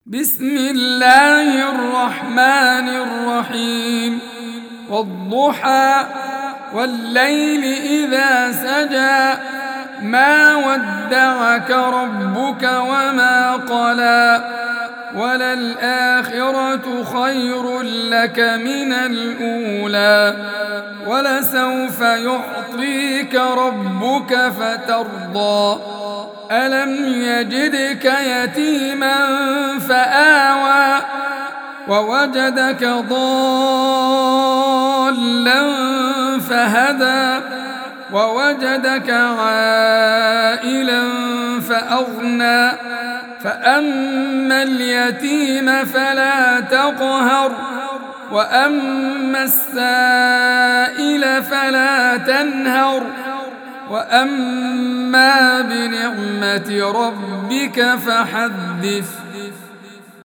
بسم الله الرحمن الرحيم والضحى والليل إذا سجى ما ودعك ربك وما قلى وللآخرة خير لك من الأولى ولسوف يعطيك ربك فترضى ألم يجدك يتيما فآوى ووجدك ضالا فهدى ووجدك عائلا فأغنى فأما اليتيم فلا تقهر وأما السائل فلا تنهر وأما بنعمة ربك فحدث